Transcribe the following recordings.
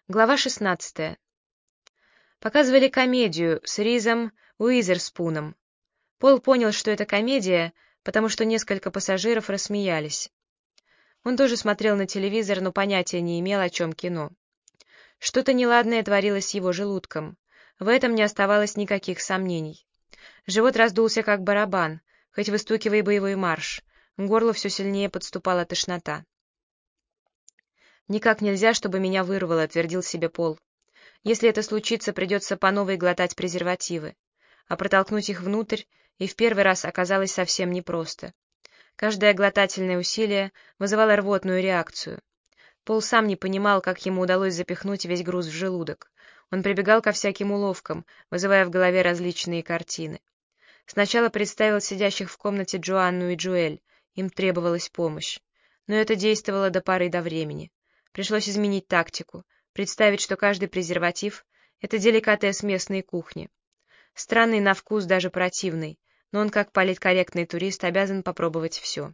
Глава 16. Показывали комедию с Ризом Уизерспуном. Пол понял, что это комедия, потому что несколько пассажиров рассмеялись. Он тоже смотрел на телевизор, но понятия не имел, о чем кино. Что-то неладное творилось с его желудком. В этом не оставалось никаких сомнений. Живот раздулся, как барабан, хоть выстукивай боевой марш. К горлу все сильнее подступала тошнота. «Никак нельзя, чтобы меня вырвало», — твердил себе Пол. «Если это случится, придется по новой глотать презервативы». А протолкнуть их внутрь и в первый раз оказалось совсем непросто. Каждое глотательное усилие вызывало рвотную реакцию. Пол сам не понимал, как ему удалось запихнуть весь груз в желудок. Он прибегал ко всяким уловкам, вызывая в голове различные картины. Сначала представил сидящих в комнате Джоанну и Джоэль, им требовалась помощь. Но это действовало до поры до времени. Пришлось изменить тактику, представить, что каждый презерватив — это деликатес местной кухни. Странный на вкус, даже противный, но он, как политкорректный турист, обязан попробовать все.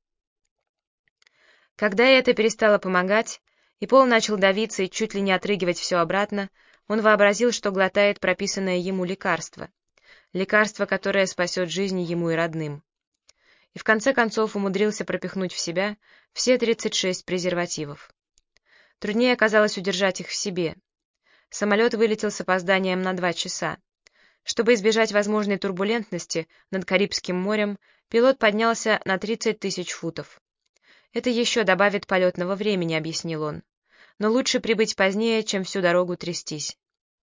Когда это перестало помогать, и Пол начал давиться и чуть ли не отрыгивать все обратно, он вообразил, что глотает прописанное ему лекарство. Лекарство, которое спасет жизни ему и родным. И в конце концов умудрился пропихнуть в себя все 36 презервативов. Труднее оказалось удержать их в себе. Самолет вылетел с опозданием на 2 часа. Чтобы избежать возможной турбулентности над Карибским морем, пилот поднялся на 30 тысяч футов. «Это еще добавит полетного времени», — объяснил он. «Но лучше прибыть позднее, чем всю дорогу трястись».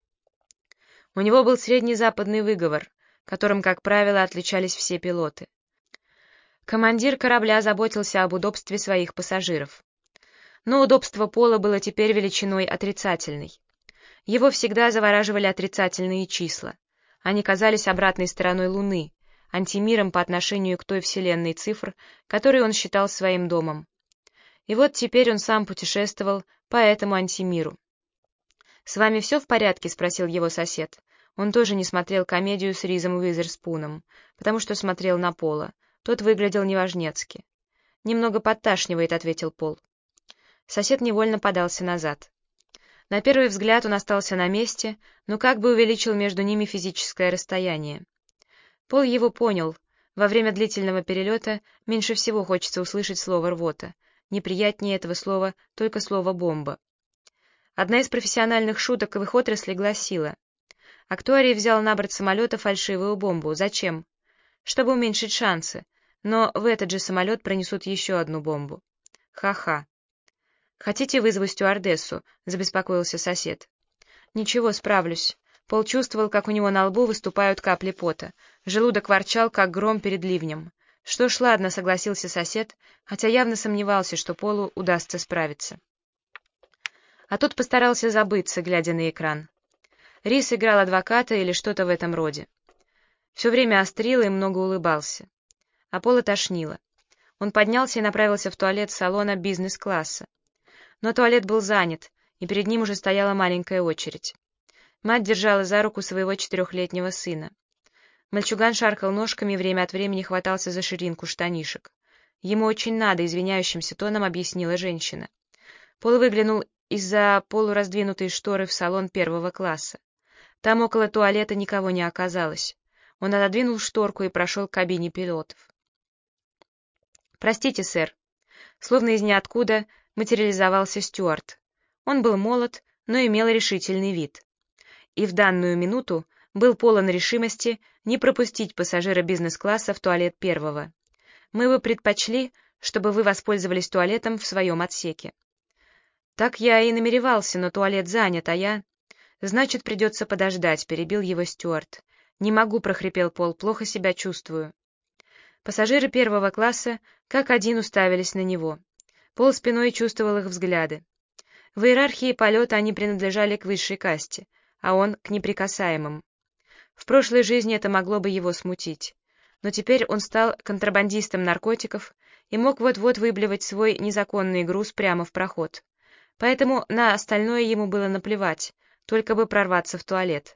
У него был средний западный выговор, которым, как правило, отличались все пилоты. Командир корабля заботился об удобстве своих пассажиров. Но удобство Пола было теперь величиной отрицательной. Его всегда завораживали отрицательные числа. Они казались обратной стороной Луны, антимиром по отношению к той вселенной цифр, которую он считал своим домом. И вот теперь он сам путешествовал по этому антимиру. «С вами все в порядке?» — спросил его сосед. Он тоже не смотрел комедию с Ризом Уизерспуном, потому что смотрел на Пола. Тот выглядел неважнецки. «Немного подташнивает», — ответил Пол. Сосед невольно подался назад. На первый взгляд он остался на месте, но как бы увеличил между ними физическое расстояние. Пол его понял. Во время длительного перелета меньше всего хочется услышать слово «рвота». Неприятнее этого слова только слово «бомба». Одна из профессиональных шуток в их отрасли гласила: «Актуарий взял на борт самолета фальшивую бомбу. Зачем? Чтобы уменьшить шансы. Но в этот же самолет пронесут еще одну бомбу. Ха-ха». «Хотите, вызову стюардессу?» — забеспокоился сосед. «Ничего, справлюсь». Пол чувствовал, как у него на лбу выступают капли пота. Желудок ворчал, как гром перед ливнем. «Что ж, ладно», — согласился сосед, хотя явно сомневался, что Полу удастся справиться. А тот постарался забыться, глядя на экран. Рис играл адвоката или что-то в этом роде. Все время острил и много улыбался. А Пола тошнило. Он поднялся и направился в туалет салона бизнес-класса. Но туалет был занят, и перед ним уже стояла маленькая очередь. Мать держала за руку своего 4-летнего сына. Мальчуган шаркал ножками и время от времени хватался за ширинку штанишек. «Ему очень надо», — извиняющимся тоном объяснила женщина. Пол выглянул из-за полураздвинутой шторы в салон 1-го класса. Там около туалета никого не оказалось. Он отодвинул шторку и прошел к кабине пилотов. «Простите, сэр». Словно из ниоткуда материализовался Стюарт. Он был молод, но имел решительный вид. И в данную минуту был полон решимости не пропустить пассажира бизнес-класса в туалет 1-го. «Мы бы предпочли, чтобы вы воспользовались туалетом в своем отсеке». «Так я и намеревался, но туалет занят, а я...» «Значит, придется подождать», — перебил его Стюарт. «Не могу», — прохрипел Пол, — «плохо себя чувствую». Пассажиры 1-го класса как один уставились на него. Пол спиной чувствовал их взгляды. В иерархии полета они принадлежали к высшей касте, а он — к неприкасаемым. В прошлой жизни это могло бы его смутить. Но теперь он стал контрабандистом наркотиков и мог вот-вот выблевать свой незаконный груз прямо в проход. Поэтому на остальное ему было наплевать, только бы прорваться в туалет.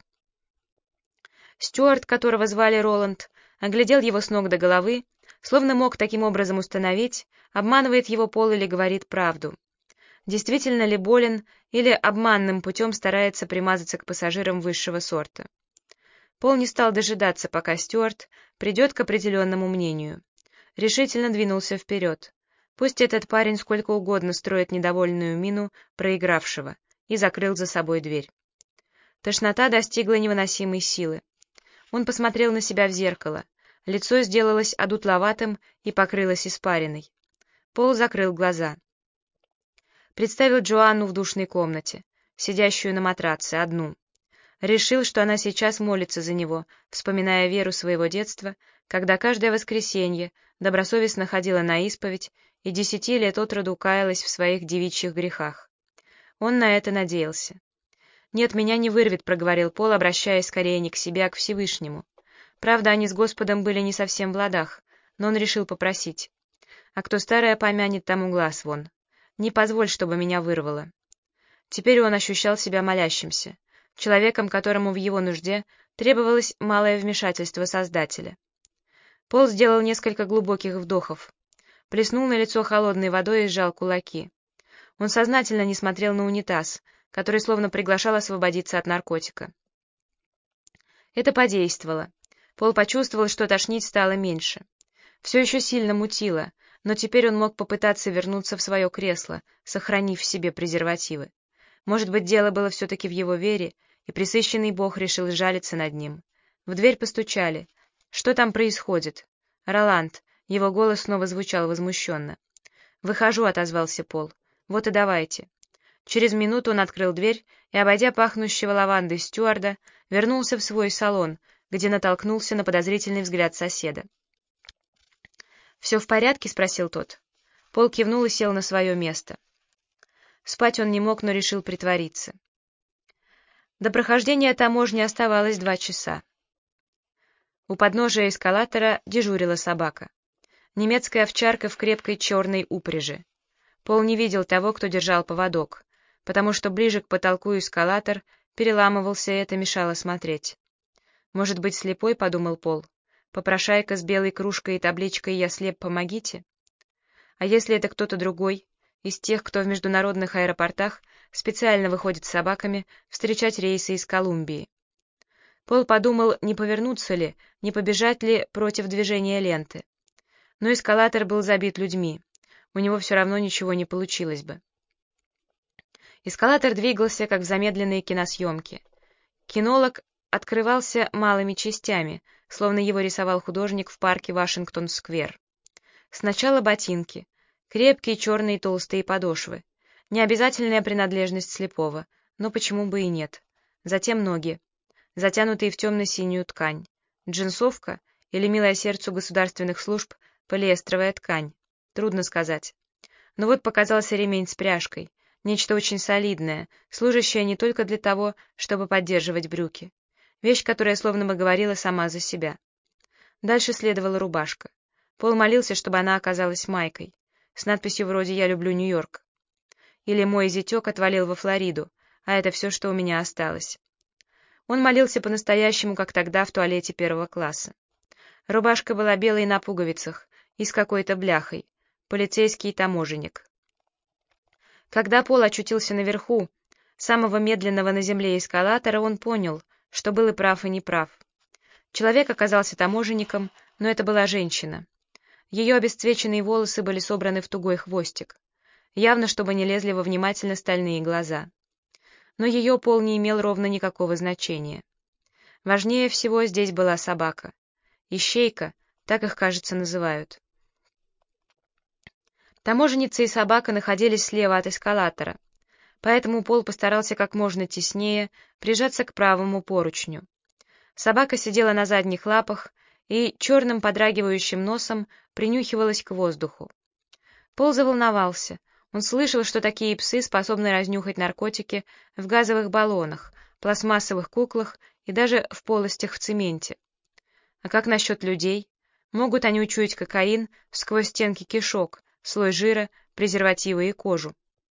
Стюарт, которого звали Роланд, оглядел его с ног до головы, словно мог таким образом установить, обманывает его Пол или говорит правду. действительно ли болен или обманным путем старается примазаться к пассажирам высшего сорта. Пол не стал дожидаться, пока Стюарт придет к определенному мнению. Решительно двинулся вперед. Пусть этот парень сколько угодно строит недовольную мину проигравшего, и закрыл за собой дверь. Тошнота достигла невыносимой силы. Он посмотрел на себя в зеркало. Лицо сделалось одутловатым и покрылось испариной. Пол закрыл глаза. Представил Джоанну в душной комнате, сидящую на матраце, одну. Решил, что она сейчас молится за него, вспоминая веру своего детства, когда каждое воскресенье добросовестно ходила на исповедь и 10 лет от роду каялась в своих девичьих грехах. Он на это надеялся. «Нет, меня не вырвет», — проговорил Пол, обращаясь скорее не к себе, а к Всевышнему. Правда, они с Господом были не совсем в ладах, но он решил попросить. «А кто старое помянет, тому глаз вон. Не позволь, чтобы меня вырвало». Теперь он ощущал себя молящимся, человеком, которому в его нужде требовалось малое вмешательство Создателя. Пол сделал несколько глубоких вдохов, плеснул на лицо холодной водой и сжал кулаки. Он сознательно не смотрел на унитаз, который словно приглашал освободиться от наркотика. Это подействовало. Пол почувствовал, что тошнить стало меньше. Все еще сильно мутило, но теперь он мог попытаться вернуться в свое кресло, сохранив в себе презервативы. Может быть, дело было все-таки в его вере, и пресыщенный Бог решил сжалиться над ним. В дверь постучали. «Что там происходит?» «Роланд», его голос снова звучал возмущенно. «Выхожу», — отозвался Пол. «Вот и давайте». Через минуту он открыл дверь и, обойдя пахнущего лавандой стюарда, вернулся в свой салон, где натолкнулся на подозрительный взгляд соседа. «Все в порядке?» — спросил тот. Пол кивнул и сел на свое место. Спать он не мог, но решил притвориться. До прохождения таможни оставалось 2 часа. У подножия эскалатора дежурила собака. Немецкая овчарка в крепкой черной упряжи. Пол не видел того, кто держал поводок, потому что ближе к потолку эскалатор переламывался, и это мешало смотреть. «Может быть, слепой?» — подумал Пол. «Попрошайка с белой кружкой и табличкой «Я слеп, помогите». А если это кто-то другой, из тех, кто в международных аэропортах специально выходит с собаками встречать рейсы из Колумбии? Пол подумал, не повернуться ли, не побежать ли против движения ленты. Но эскалатор был забит людьми. У него все равно ничего не получилось бы. Эскалатор двигался, как в замедленной киносъемке. Кинолог открывался малыми частями, словно его рисовал художник в парке Вашингтон-сквер. Сначала ботинки, крепкие черные толстые подошвы, необязательная принадлежность слепого, но почему бы и нет. Затем ноги, затянутые в темно-синюю ткань, джинсовка или, милая сердцу государственных служб, полиэстровая ткань. Трудно сказать. Но вот показался ремень с пряжкой, нечто очень солидное, служащее не только для того, чтобы поддерживать брюки. Вещь, которая словно бы говорила сама за себя. Дальше следовала рубашка. Пол молился, чтобы она оказалась майкой, с надписью вроде «Я люблю Нью-Йорк». Или «Мой зятек отвалил во Флориду, а это все, что у меня осталось». Он молился по-настоящему, как тогда в туалете 1 класса. Рубашка была белой на пуговицах и с какой-то бляхой. Полицейский таможенник. Когда Пол очутился наверху, самого медленного на земле эскалатора, он понял, что был и прав, и неправ. Человек оказался таможенником, но это была женщина. Ее обесцвеченные волосы были собраны в тугой хвостик, явно чтобы не лезли во внимательно стальные глаза. Но ее пол не имел ровно никакого значения. Важнее всего здесь была собака. Ищейка, так их, кажется, называют. Таможенница и собака находились слева от эскалатора, поэтому Пол постарался как можно теснее прижаться к правому поручню. Собака сидела на задних лапах и черным подрагивающим носом принюхивалась к воздуху. Пол заволновался. Он слышал, что такие псы способны разнюхать наркотики в газовых баллонах, пластмассовых куклах и даже в полостях в цементе. А как насчет людей? Могут они учуять кокаин сквозь стенки кишок, слой жира, презервативы и кожу?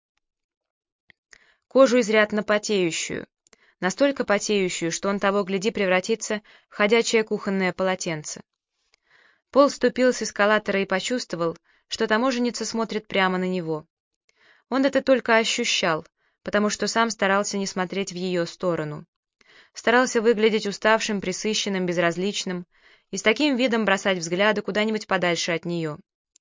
Кожу изрядно потеющую. Настолько потеющую, что он того гляди превратится в ходячее кухонное полотенце. Пол ступил с эскалатора и почувствовал, что таможенница смотрит прямо на него. Он это только ощущал, потому что сам старался не смотреть в ее сторону. Старался выглядеть уставшим, пресыщенным, безразличным и с таким видом бросать взгляды куда-нибудь подальше от нее.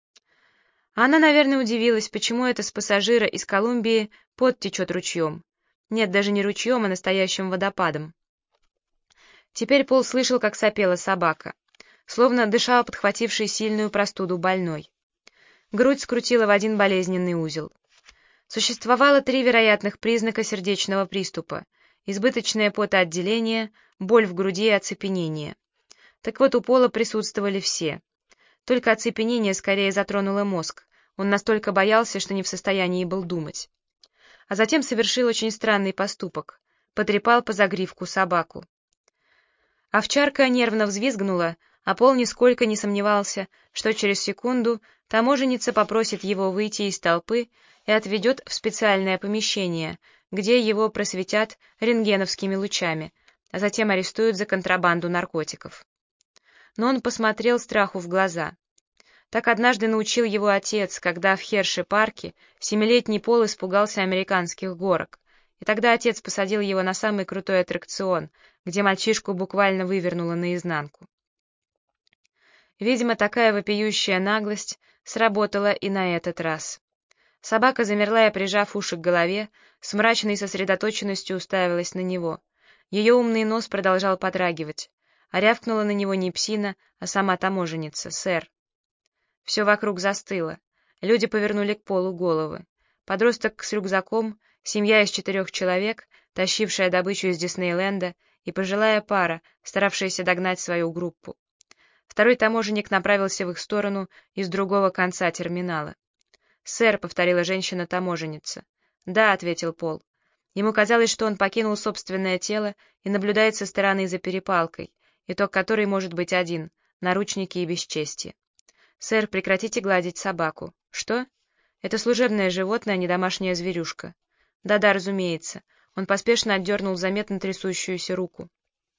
Она, наверное, удивилась, почему это с пассажира из Колумбии пот течет ручьем. Нет, даже не ручьем, а настоящим водопадом. Теперь Пол слышал, как сопела собака, словно дышал подхвативший сильную простуду больной. Грудь скрутила в один болезненный узел. Существовало 3 вероятных признака сердечного приступа: избыточное потоотделение, боль в груди и оцепенение. Так вот, у Пола присутствовали все. Только оцепенение скорее затронуло мозг, он настолько боялся, что не в состоянии был думать. А затем совершил очень странный поступок: потрепал по загривку собаку. Овчарка нервно взвизгнула, а Пол нисколько не сомневался, что через секунду таможенница попросит его выйти из толпы и отведет в специальное помещение, где его просветят рентгеновскими лучами, а затем арестуют за контрабанду наркотиков. Но он посмотрел страху в глаза. Так однажды научил его отец, когда в Херши-парке 7-летний Пол испугался американских горок, и тогда отец посадил его на самый крутой аттракцион, где мальчишку буквально вывернуло наизнанку. Видимо, такая вопиющая наглость сработала и на этот раз. Собака замерла и, прижав уши к голове, с мрачной сосредоточенностью уставилась на него. Ее умный нос продолжал подрагивать, а рявкнула на него не псина, а сама таможенница: «Сэр». Все вокруг застыло. Люди повернули к Полу головы. Подросток с рюкзаком, семья из 4 человек, тащившая добычу из Диснейленда, и пожилая пара, старавшаяся догнать свою группу. Второй таможенник направился в их сторону из другого конца терминала. «Сэр», — повторила женщина-таможенница. «Да», — ответил Пол. Ему казалось, что он покинул собственное тело и наблюдает со стороны за перепалкой, итог которой может быть один — наручники и бесчестье. «Сэр, прекратите гладить собаку». «Что?» «Это служебное животное, а не домашняя зверюшка». «Да-да, разумеется». Он поспешно отдернул заметно трясущуюся руку.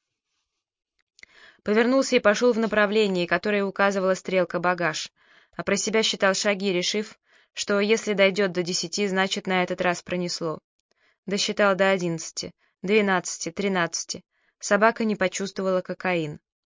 Повернулся и пошел в направлении, которое указывала стрелка «багаж», а про себя считал шаги, решив, что если дойдет до 10, значит, на этот раз пронесло. Досчитал до 11, 12, 13. Собака не почувствовала кокаин.